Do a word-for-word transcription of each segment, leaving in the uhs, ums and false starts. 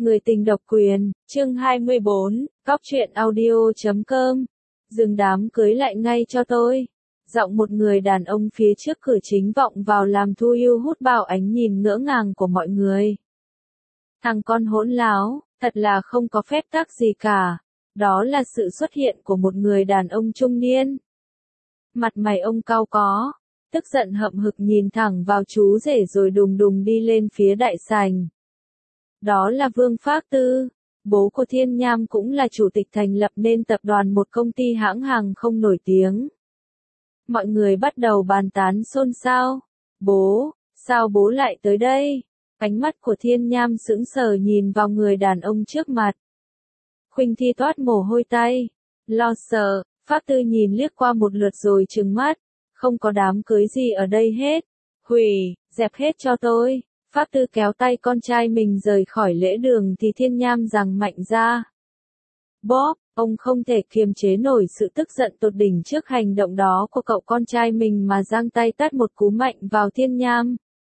Người tình độc quyền, chương hai mươi bốn, cóc truyện audio chấm com. Dừng đám cưới lại ngay cho tôi. Giọng một người đàn ông phía trước cửa chính vọng vào làm Thu Yêu hút vào ánh nhìn ngỡ ngàng của mọi người. Thằng con hỗn láo, thật là không có phép tắc gì cả. Đó là sự xuất hiện của một người đàn ông trung niên. Mặt mày ông cau có, tức giận hậm hực nhìn thẳng vào chú rể rồi đùng đùng đi lên phía đại sảnh. Đó là Vương Phác Tư, bố của Thiên Nham cũng là chủ tịch thành lập nên tập đoàn một công ty hãng hàng không nổi tiếng. Mọi người bắt đầu bàn tán xôn xao. Bố, sao bố lại tới đây? Ánh mắt của Thiên Nham sững sờ nhìn vào người đàn ông trước mặt. Khuynh Thi toát mồ hôi tay, lo sợ. Phác Tư nhìn liếc qua một lượt rồi trừng mắt. Không có đám cưới gì ở đây hết. Hủy, dẹp hết cho tôi. Phác Tư kéo tay con trai mình rời khỏi lễ đường thì Thiên Nham giằng mạnh ra. Bóp, ông không thể kiềm chế nổi sự tức giận tột đỉnh trước hành động đó của cậu con trai mình mà giang tay tát một cú mạnh vào Thiên Nham.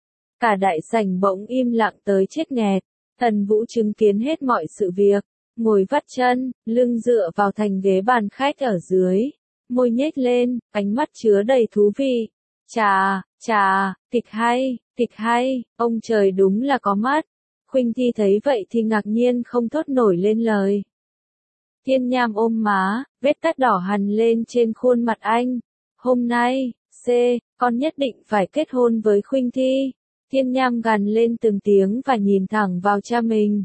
Cả đại sảnh bỗng im lặng tới chết nghẹt. Tần Vũ chứng kiến hết mọi sự việc, ngồi vắt chân, lưng dựa vào thành ghế bàn khách ở dưới, môi nhếch lên, ánh mắt chứa đầy thú vị. Chà, chà, kịch hay, kịch hay, ông trời đúng là có mắt. Khuynh Thi thấy vậy thì ngạc nhiên không thốt nổi lên lời. Thiên Nham ôm má, vết cắt đỏ hằn lên trên khuôn mặt anh. Hôm nay, C, con nhất định phải kết hôn với Khuynh Thi. Thiên Nham gằn lên từng tiếng và nhìn thẳng vào cha mình.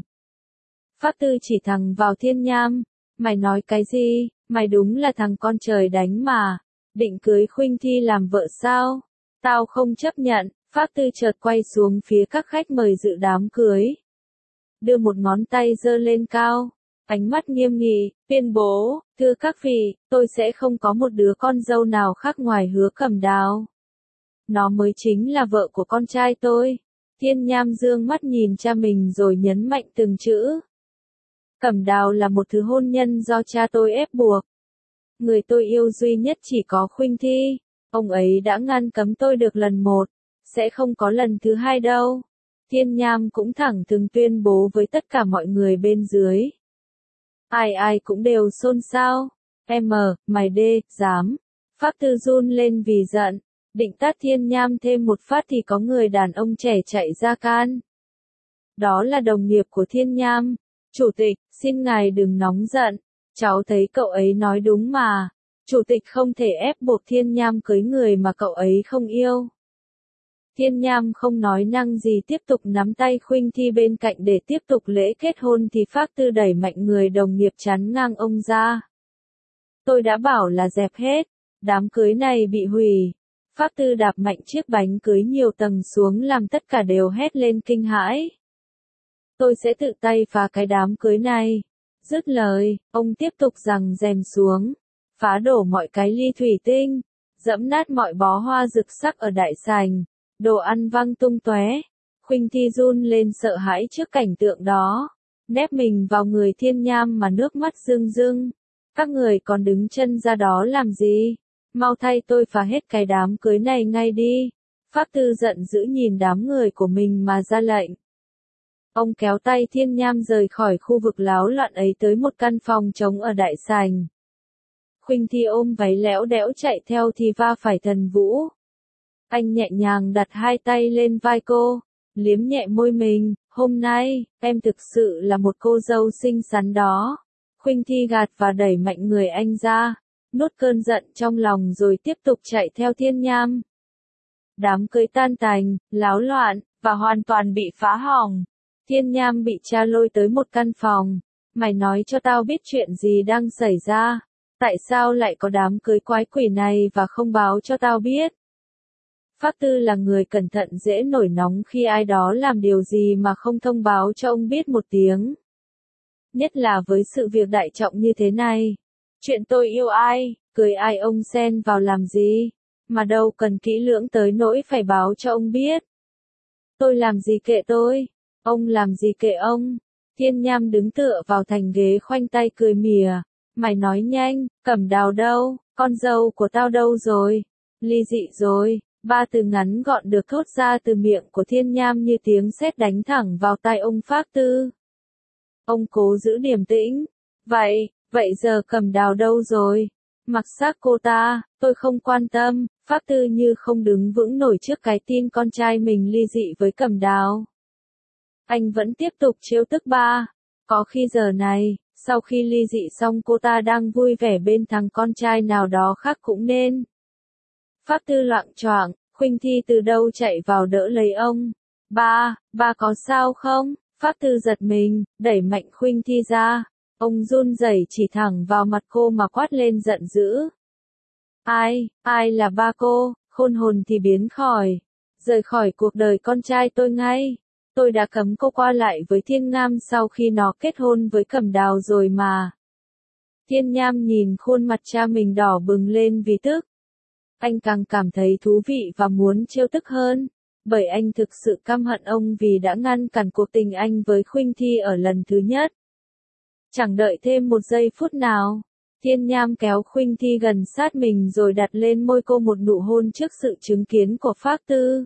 Phác Tư chỉ thẳng vào Thiên Nham. Mày nói cái gì, mày đúng là thằng con trời đánh mà. Định cưới Khuynh Thi làm vợ sao? Tao không chấp nhận. Phác Tư chợt quay xuống phía các khách mời dự đám cưới. Đưa một ngón tay giơ lên cao. Ánh mắt nghiêm nghị, tuyên bố, thưa các vị, tôi sẽ không có một đứa con dâu nào khác ngoài Hứa Cẩm Đào. Nó mới chính là vợ của con trai tôi. Thiên Nham dương mắt nhìn cha mình rồi nhấn mạnh từng chữ. Cẩm Đào là một thứ hôn nhân do cha tôi ép buộc. Người tôi yêu duy nhất chỉ có Khuynh Thi. Ông ấy đã ngăn cấm tôi được lần một, sẽ không có lần thứ hai đâu. Thiên Nham cũng thẳng thừng tuyên bố với tất cả mọi người bên dưới. Ai ai cũng đều xôn xao. Em, mày đê, dám. Phác Tư run lên vì giận. Định tát Thiên Nham thêm một phát thì có người đàn ông trẻ chạy ra can. Đó là đồng nghiệp của Thiên Nham. Chủ tịch, xin ngài đừng nóng giận. Cháu thấy cậu ấy nói đúng mà. Chủ tịch không thể ép buộc Thiên Nham cưới người mà cậu ấy không yêu. Thiên Nham không nói năng gì tiếp tục nắm tay Khuynh Thi bên cạnh để tiếp tục lễ kết hôn thì Phác Tư đẩy mạnh người đồng nghiệp chắn ngang ông ra. Tôi đã bảo là dẹp hết, đám cưới này bị hủy. Phác Tư đạp mạnh chiếc bánh cưới nhiều tầng xuống làm tất cả đều hét lên kinh hãi. Tôi sẽ tự tay phá cái đám cưới này. Dứt lời, ông tiếp tục giằng rèm xuống, phá đổ mọi cái ly thủy tinh, dẫm nát mọi bó hoa rực sắc ở đại sảnh. Đồ ăn văng tung tóe. Khuynh Thi run lên sợ hãi trước cảnh tượng đó. Nép mình vào người Thiên Nham mà nước mắt rưng rưng. Các người còn đứng chân ra đó làm gì? Mau thay tôi phá hết cái đám cưới này ngay đi. Phác Tư giận dữ nhìn đám người của mình mà ra lệnh. Ông kéo tay Thiên Nham rời khỏi khu vực láo loạn ấy tới một căn phòng trống ở đại sảnh. Khuynh Thi ôm váy lẽo đẽo chạy theo thì va phải Tần Vũ. Anh nhẹ nhàng đặt hai tay lên vai cô, liếm nhẹ môi mình. Hôm nay, em thực sự là một cô dâu xinh xắn đó. Khuynh Thi gạt và đẩy mạnh người anh ra, nuốt cơn giận trong lòng rồi tiếp tục chạy theo Thiên Nham. Đám cưới tan tành, láo loạn, và hoàn toàn bị phá hỏng. Thiên Nham bị cha lôi tới một căn phòng. Mày nói cho tao biết chuyện gì đang xảy ra. Tại sao lại có đám cưới quái quỷ này và không báo cho tao biết? Phác Tư là người cẩn thận dễ nổi nóng khi ai đó làm điều gì mà không thông báo cho ông biết một tiếng. Nhất là với sự việc đại trọng như thế này. Chuyện tôi yêu ai, cưới ai ông xen vào làm gì, mà đâu cần kỹ lưỡng tới nỗi phải báo cho ông biết. Tôi làm gì kệ tôi, ông làm gì kệ ông. Thiên Nham đứng tựa vào thành ghế khoanh tay cười mỉa. Mày nói nhanh, Cẩm Đào đâu, con dâu của tao đâu rồi, ly dị rồi. Ba từ ngắn gọn được thốt ra từ miệng của Thiên Nham như tiếng sét đánh thẳng vào tai ông Phác Tư. Ông cố giữ điềm tĩnh. Vậy, vậy giờ Cẩm Đào đâu rồi? Mặc xác cô ta, tôi không quan tâm, Pháp Tư như không đứng vững nổi trước cái tin con trai mình ly dị với Cẩm Đào. Anh vẫn tiếp tục trêu tức ba. Có khi giờ này, sau khi ly dị xong cô ta đang vui vẻ bên thằng con trai nào đó khác cũng nên. Pháp Tư loạng choạng, Khuynh Thi từ đâu chạy vào đỡ lấy ông. Ba, ba có sao không? Pháp Tư giật mình, đẩy mạnh Khuynh Thi ra. Ông run rẩy chỉ thẳng vào mặt cô mà quát lên giận dữ. Ai, ai là ba cô, khôn hồn thì biến khỏi. Rời khỏi cuộc đời con trai tôi ngay. Tôi đã cấm cô qua lại với Thiên Ngam sau khi nó kết hôn với Cẩm Đào rồi mà. Thiên Nham nhìn khuôn mặt cha mình đỏ bừng lên vì tức. Anh càng cảm thấy thú vị và muốn trêu tức hơn. Bởi anh thực sự căm hận ông vì đã ngăn cản cuộc tình anh với Khuynh Thi ở lần thứ nhất. Chẳng đợi thêm một giây phút nào, Thiên Nham kéo Khuynh Thi gần sát mình rồi đặt lên môi cô một nụ hôn trước sự chứng kiến của Pháp Tư.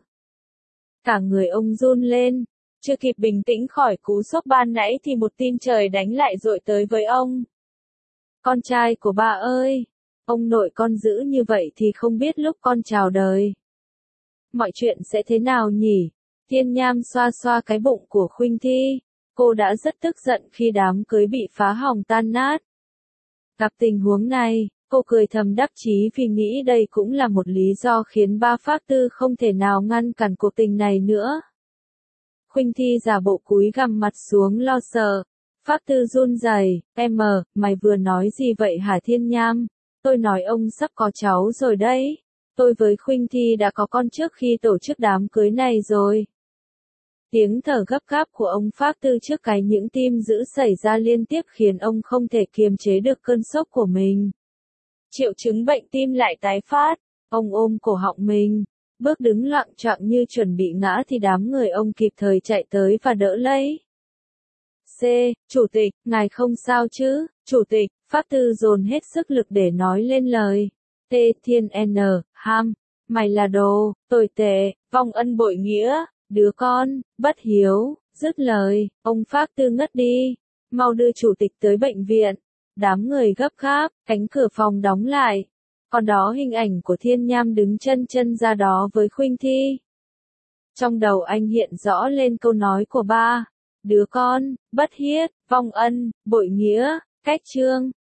Cả người ông run lên, chưa kịp bình tĩnh khỏi cú sốc ban nãy thì một tin trời đánh lại dội tới với ông. Con trai của bà ơi, ông nội con dữ như vậy thì không biết lúc con chào đời. Mọi chuyện sẽ thế nào nhỉ? Thiên Nham xoa xoa cái bụng của Khuynh Thi. Cô đã rất tức giận khi đám cưới bị phá hỏng tan nát. Gặp tình huống này, cô cười thầm đắc chí vì nghĩ đây cũng là một lý do khiến ba Pháp Tư không thể nào ngăn cản cuộc tình này nữa. Khuynh Thi giả bộ cúi gằm mặt xuống lo sợ. Pháp Tư run rẩy, em mờ, mày vừa nói gì vậy hả Thiên Nham? Tôi nói ông sắp có cháu rồi đấy. Tôi với Khuynh Thi đã có con trước khi tổ chức đám cưới này rồi. Tiếng thở gấp gáp của ông Pháp Tư trước cái những tim dữ xảy ra liên tiếp khiến ông không thể kiềm chế được cơn sốc của mình. Triệu chứng bệnh tim lại tái phát, ông ôm cổ họng mình, bước đứng loạng choạng như chuẩn bị ngã thì đám người ông kịp thời chạy tới và đỡ lấy. C. Chủ tịch, ngài không sao chứ? Chủ tịch, Pháp Tư dồn hết sức lực để nói lên lời. T. Thiên N. Ham, mày là đồ, tồi tệ, vong ân bội nghĩa. Đứa con, bất hiếu, dứt lời, ông Pháp Tư ngất đi. Mau đưa chủ tịch tới bệnh viện. Đám người gấp gáp, cánh cửa phòng đóng lại. Còn đó hình ảnh của Thiên Nham đứng chân chân ra đó với Khuynh Thi. Trong đầu anh hiện rõ lên câu nói của ba. Đứa con, bất hiết, vong ân, bội nghĩa, cách trương.